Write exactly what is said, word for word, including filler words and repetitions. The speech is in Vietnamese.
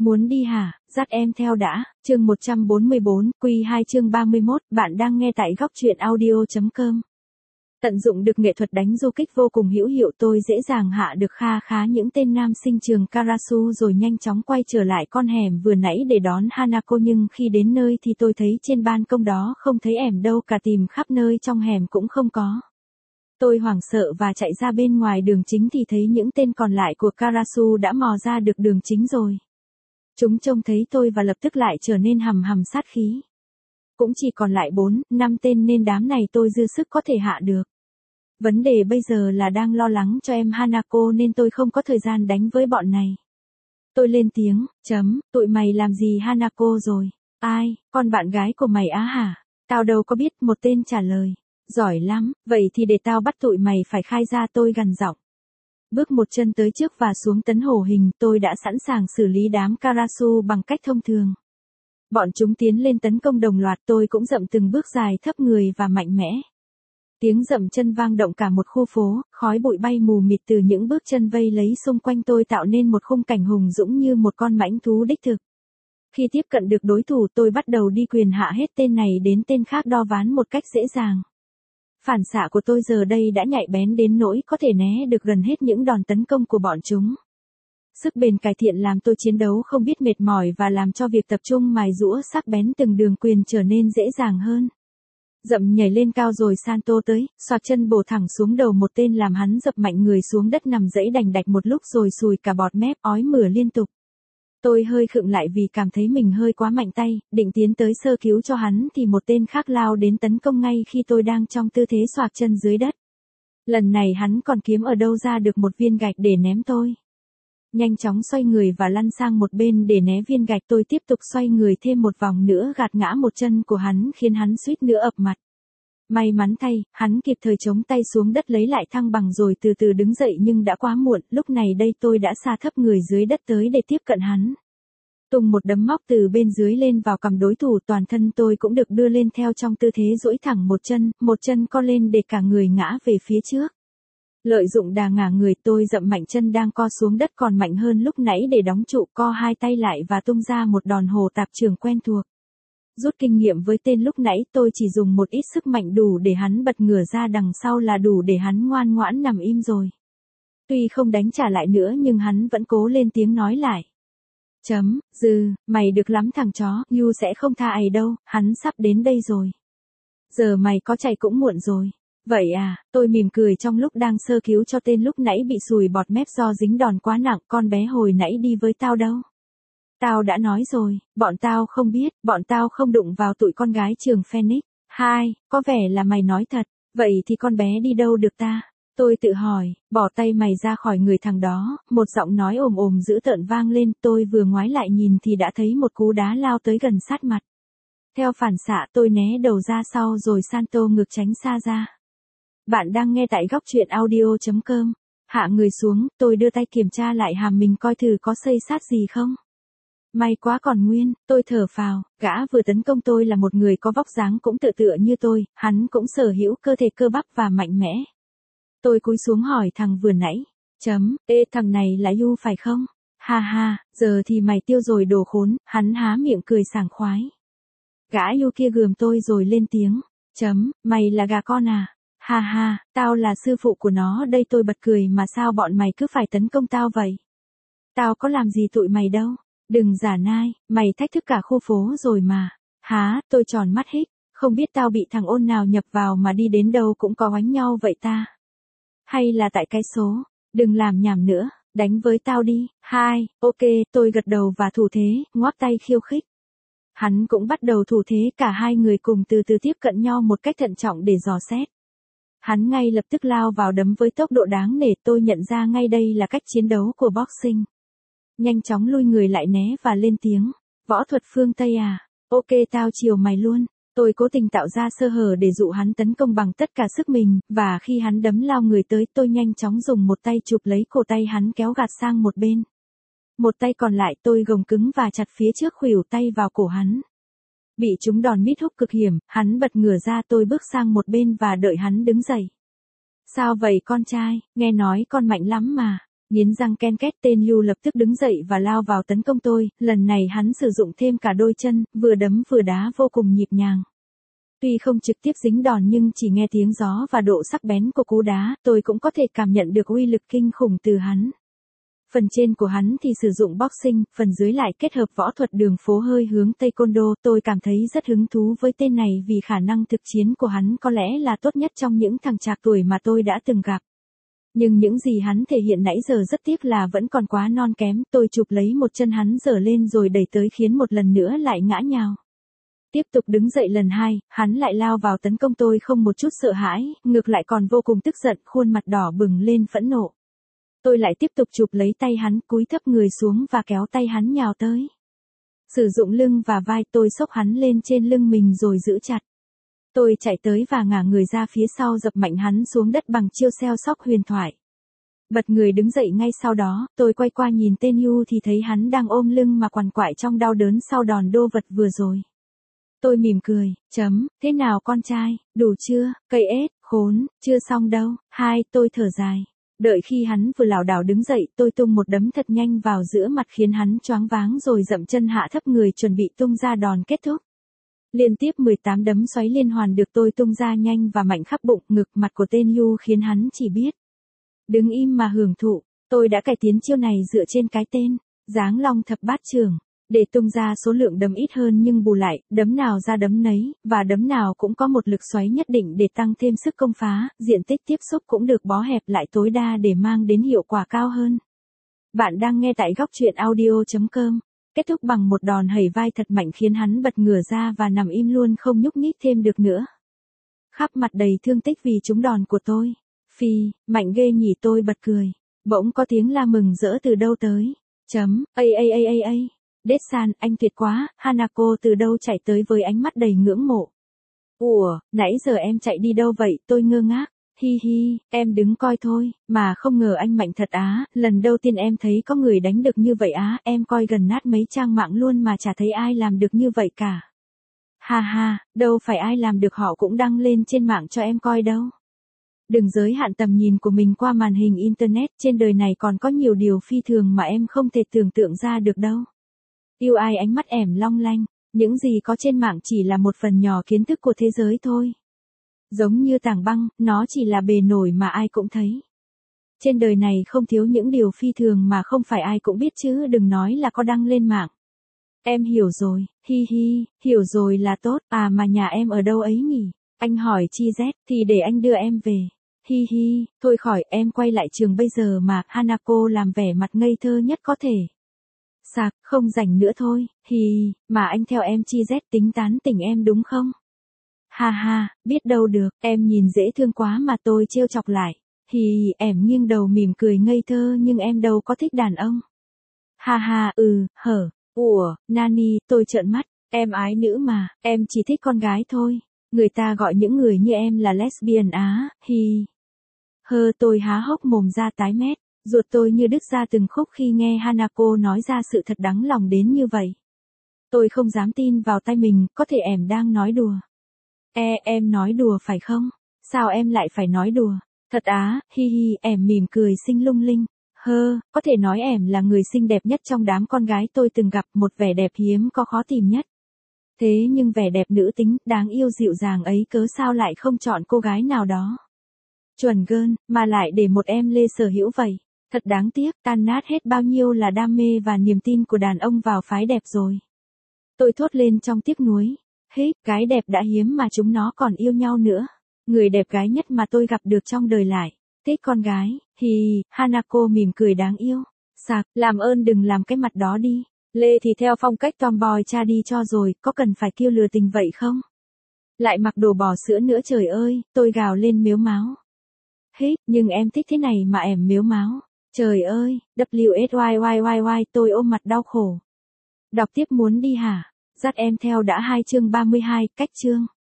Muốn đi hả, dắt em theo đã, chương một trăm bốn mươi bốn, Quy hai chương ba mươi mốt, bạn đang nghe tại góc truyện audio.com. Tận dụng được nghệ thuật đánh du kích vô cùng hữu hiệu, tôi dễ dàng hạ được kha khá những tên nam sinh trường Karasu rồi nhanh chóng quay trở lại con hẻm vừa nãy để đón Hanako, nhưng khi đến nơi thì tôi thấy trên ban công đó không thấy ẻm đâu cả, tìm khắp nơi trong hẻm cũng không có. Tôi hoảng sợ và chạy ra bên ngoài đường chính thì thấy những tên còn lại của Karasu đã mò ra được đường chính rồi. Chúng trông thấy tôi và lập tức lại trở nên hầm hầm sát khí. Cũng chỉ còn lại bốn, năm tên nên đám này tôi dư sức có thể hạ được. Vấn đề bây giờ là đang lo lắng cho em Hanako nên tôi không có thời gian đánh với bọn này. Tôi lên tiếng, chấm, tụi mày làm gì Hanako rồi? Ai, con bạn gái của mày á hả? Tao đâu có biết, một tên trả lời. Giỏi lắm, vậy thì để tao bắt tụi mày phải khai ra, tôi gằn giọng. Bước một chân tới trước và xuống tấn hổ hình, tôi đã sẵn sàng xử lý đám Karasu bằng cách thông thường. Bọn chúng tiến lên tấn công đồng loạt, tôi cũng dậm từng bước dài thấp người và mạnh mẽ. Tiếng dậm chân vang động cả một khu phố, khói bụi bay mù mịt từ những bước chân vây lấy xung quanh tôi tạo nên một khung cảnh hùng dũng như một con mãnh thú đích thực. Khi tiếp cận được đối thủ, tôi bắt đầu đi quyền hạ hết tên này đến tên khác đo ván một cách dễ dàng. Phản xạ của tôi giờ đây đã nhạy bén đến nỗi có thể né được gần hết những đòn tấn công của bọn chúng. Sức bền cải thiện làm tôi chiến đấu không biết mệt mỏi và làm cho việc tập trung mài giũa sắc bén từng đường quyền trở nên dễ dàng hơn. Dậm nhảy lên cao rồi Santo tới, xoạc chân bổ thẳng xuống đầu một tên làm hắn dập mạnh người xuống đất nằm dẫy đành đạch một lúc rồi sùi cả bọt mép, ói mửa liên tục. Tôi hơi khựng lại vì cảm thấy mình hơi quá mạnh tay, định tiến tới sơ cứu cho hắn thì một tên khác lao đến tấn công ngay khi tôi đang trong tư thế xoạc chân dưới đất. Lần này hắn còn kiếm ở đâu ra được một viên gạch để ném tôi. Nhanh chóng xoay người và lăn sang một bên để né viên gạch, tôi tiếp tục xoay người thêm một vòng nữa gạt ngã một chân của hắn khiến hắn suýt nữa ập mặt. May mắn thay, hắn kịp thời chống tay xuống đất lấy lại thăng bằng rồi từ từ đứng dậy, nhưng đã quá muộn, lúc này đây tôi đã sa thấp người dưới đất tới để tiếp cận hắn. Tung một đấm móc từ bên dưới lên vào cằm đối thủ, toàn thân tôi cũng được đưa lên theo trong tư thế duỗi thẳng một chân, một chân co lên để cả người ngã về phía trước. Lợi dụng đà ngả người, tôi dậm mạnh chân đang co xuống đất còn mạnh hơn lúc nãy để đóng trụ, co hai tay lại và tung ra một đòn hồ tạp trường quen thuộc. Rút kinh nghiệm với tên lúc nãy, tôi chỉ dùng một ít sức mạnh đủ để hắn bật ngửa ra đằng sau là đủ để hắn ngoan ngoãn nằm im rồi. Tuy không đánh trả lại nữa nhưng hắn vẫn cố lên tiếng nói lại. Chấm, dư, mày được lắm thằng chó, Yu sẽ không tha ai đâu, hắn sắp đến đây rồi. Giờ mày có chạy cũng muộn rồi. Vậy à, tôi mỉm cười trong lúc đang sơ cứu cho tên lúc nãy bị sùi bọt mép do dính đòn quá nặng, con bé hồi nãy đi với tao đâu. Tao đã nói rồi, bọn tao không biết, bọn tao không đụng vào tụi con gái trường Phoenix. Hai, có vẻ là mày nói thật, vậy thì con bé đi đâu được ta? Tôi tự hỏi, bỏ tay mày ra khỏi người thằng đó, một giọng nói ồm ồm dữ tợn vang lên, tôi vừa ngoái lại nhìn thì đã thấy một cú đá lao tới gần sát mặt. Theo phản xạ tôi né đầu ra sau rồi Santo ngược tránh xa ra. Bạn đang nghe tại góc truyện audio.com. Hạ người xuống, tôi đưa tay kiểm tra lại hàm mình coi thử có xây sát gì không. May quá còn nguyên, tôi thở phào, gã vừa tấn công tôi là một người có vóc dáng cũng tựa tựa như tôi, hắn cũng sở hữu cơ thể cơ bắp và mạnh mẽ. Tôi cúi xuống hỏi thằng vừa nãy, chấm, ê thằng này là Yu phải không? Ha ha, giờ thì mày tiêu rồi đồ khốn, hắn há miệng cười sảng khoái. Gã Yu kia gườm tôi rồi lên tiếng, chấm, mày là gà con à? Ha ha, tao là sư phụ của nó đây, tôi bật cười, mà sao bọn mày cứ phải tấn công tao vậy? Tao có làm gì tụi mày đâu, đừng giả nai, mày thách thức cả khu phố rồi mà. Há, tôi tròn mắt hích, không biết tao bị thằng ôn nào nhập vào mà đi đến đâu cũng có oánh nhau vậy ta. Hay là tại cái số, đừng làm nhảm nữa, đánh với tao đi. Hai, ok, tôi gật đầu và thủ thế, ngoắc tay khiêu khích. Hắn cũng bắt đầu thủ thế, cả hai người cùng từ từ tiếp cận nhau một cách thận trọng để dò xét. Hắn ngay lập tức lao vào đấm với tốc độ đáng nể, tôi nhận ra ngay đây là cách chiến đấu của boxing. Nhanh chóng lui người lại né và lên tiếng, võ thuật phương Tây à, ok tao chiều mày luôn. Tôi cố tình tạo ra sơ hở để dụ hắn tấn công bằng tất cả sức mình, và khi hắn đấm lao người tới tôi nhanh chóng dùng một tay chụp lấy cổ tay hắn kéo gạt sang một bên. Một tay còn lại tôi gồng cứng và chặt phía trước khuỷu tay vào cổ hắn. Bị trúng đòn mít húc cực hiểm, hắn bật ngửa ra, tôi bước sang một bên và đợi hắn đứng dậy. Sao vậy con trai, nghe nói con mạnh lắm mà. Nghiến răng ken két, tên Yu lập tức đứng dậy và lao vào tấn công tôi, lần này hắn sử dụng thêm cả đôi chân, vừa đấm vừa đá vô cùng nhịp nhàng. Tuy không trực tiếp dính đòn nhưng chỉ nghe tiếng gió và độ sắc bén của cú đá, tôi cũng có thể cảm nhận được uy lực kinh khủng từ hắn. Phần trên của hắn thì sử dụng boxing, phần dưới lại kết hợp võ thuật đường phố hơi hướng taekwondo. Tôi cảm thấy rất hứng thú với tên này vì khả năng thực chiến của hắn có lẽ là tốt nhất trong những thằng trạc tuổi mà tôi đã từng gặp. Nhưng những gì hắn thể hiện nãy giờ rất tiếc là vẫn còn quá non kém. Tôi chụp lấy một chân hắn giở lên rồi đẩy tới khiến một lần nữa lại ngã nhào. Tiếp tục đứng dậy lần hai, hắn lại lao vào tấn công tôi không một chút sợ hãi, ngược lại còn vô cùng tức giận, khuôn mặt đỏ bừng lên phẫn nộ. Tôi lại tiếp tục chụp lấy tay hắn, cúi thấp người xuống và kéo tay hắn nhào tới. Sử dụng lưng và vai, tôi xốc hắn lên trên lưng mình rồi giữ chặt. Tôi chạy tới và ngả người ra phía sau dập mạnh hắn xuống đất bằng chiêu xeo sóc huyền thoại. Bật người đứng dậy ngay sau đó, tôi quay qua nhìn tên Yu thì thấy hắn đang ôm lưng mà quằn quại trong đau đớn sau đòn đô vật vừa rồi. Tôi mỉm cười, chấm, thế nào con trai, đủ chưa, cây ếch, khốn, chưa xong đâu, hai, tôi thở dài. Đợi khi hắn vừa lảo đảo đứng dậy, tôi tung một đấm thật nhanh vào giữa mặt khiến hắn choáng váng rồi dậm chân hạ thấp người chuẩn bị tung ra đòn kết thúc. Liên tiếp mười tám đấm xoáy liên hoàn được tôi tung ra nhanh và mạnh khắp bụng, ngực, mặt của tên Yu khiến hắn chỉ biết đứng im mà hưởng thụ. Tôi đã cải tiến chiêu này dựa trên cái tên Giáng Long Thập Bát Chưởng, để tung ra số lượng đấm ít hơn nhưng bù lại, đấm nào ra đấm nấy, và đấm nào cũng có một lực xoáy nhất định để tăng thêm sức công phá, diện tích tiếp xúc cũng được bó hẹp lại tối đa để mang đến hiệu quả cao hơn. Bạn đang nghe tại góc truyện audio chấm com. Kết thúc bằng một đòn hẩy vai thật mạnh khiến hắn bật ngửa ra và nằm im luôn không nhúc nhích thêm được nữa. Khắp mặt đầy thương tích vì trúng đòn của tôi. Phi, mạnh ghê nhỉ, tôi bật cười. Bỗng có tiếng la mừng rỡ từ đâu tới. Chấm, a a a a a. Dead-san, anh tuyệt quá, Hanako từ đâu chạy tới với ánh mắt đầy ngưỡng mộ. Ủa, nãy giờ em chạy đi đâu vậy, tôi ngơ ngác. Hi hi, em đứng coi thôi, mà không ngờ anh mạnh thật á, lần đầu tiên em thấy có người đánh được như vậy á, em coi gần nát mấy trang mạng luôn mà chả thấy ai làm được như vậy cả. Ha ha, đâu phải ai làm được họ cũng đăng lên trên mạng cho em coi đâu. Đừng giới hạn tầm nhìn của mình qua màn hình internet, trên đời này còn có nhiều điều phi thường mà em không thể tưởng tượng ra được đâu. Yêu ai ánh mắt ẻm long lanh, những gì có trên mạng chỉ là một phần nhỏ kiến thức của thế giới thôi. Giống như tảng băng, nó chỉ là bề nổi mà ai cũng thấy. Trên đời này không thiếu những điều phi thường mà không phải ai cũng biết chứ đừng nói là có đăng lên mạng. Em hiểu rồi, hi hi, hiểu rồi là tốt, à mà nhà em ở đâu ấy nhỉ? Anh hỏi Chi Z, thì để anh đưa em về. Hi hi, thôi khỏi, em quay lại trường bây giờ mà, Hanako làm vẻ mặt ngây thơ nhất có thể. Sạc, không rảnh nữa thôi, hi, mà anh theo em Chi Z tính tán tỉnh em đúng không? Ha ha, biết đâu được, em nhìn dễ thương quá mà, tôi trêu chọc lại. Hi, em nghiêng đầu mỉm cười ngây thơ nhưng em đâu có thích đàn ông. Ha ha, ừ, hở, ủa, Nani, tôi trợn mắt, em ái nữ mà, em chỉ thích con gái thôi. Người ta gọi những người như em là lesbian á, hi. Hơ, tôi há hốc mồm ra tái mét, ruột tôi như đứt ra từng khúc khi nghe Hanako nói ra sự thật đáng lòng đến như vậy. Tôi không dám tin vào tai mình, có thể em đang nói đùa. E, em nói đùa phải không? Sao em lại phải nói đùa? Thật á, hi hi, em mỉm cười xinh lung linh. Hơ, có thể nói em là người xinh đẹp nhất trong đám con gái tôi từng gặp, một vẻ đẹp hiếm có khó tìm nhất. Thế nhưng vẻ đẹp nữ tính, đáng yêu dịu dàng ấy cớ sao lại không chọn cô gái nào đó. Chuẩn gơn, mà lại để một em Lê sở hữu vậy. Thật đáng tiếc, tan nát hết bao nhiêu là đam mê và niềm tin của đàn ông vào phái đẹp rồi. Tôi thốt lên trong tiếc nuối. Hết, gái đẹp đã hiếm mà chúng nó còn yêu nhau nữa. Người đẹp gái nhất mà tôi gặp được trong đời lại. Thích con gái, thì, Hanako mỉm cười đáng yêu. Sạc, làm ơn đừng làm cái mặt đó đi. Lê thì theo phong cách tomboy cha đi cho rồi, có cần phải kêu lừa tình vậy không? Lại mặc đồ bò sữa nữa trời ơi, tôi gào lên mếu máo. Hết, nhưng em thích thế này mà em mếu máo. Trời ơi, W S Y Y Y Y, tôi ôm mặt đau khổ. Đọc tiếp muốn đi hả? Dắt em theo đã hai chương ba mươi hai, cách chương.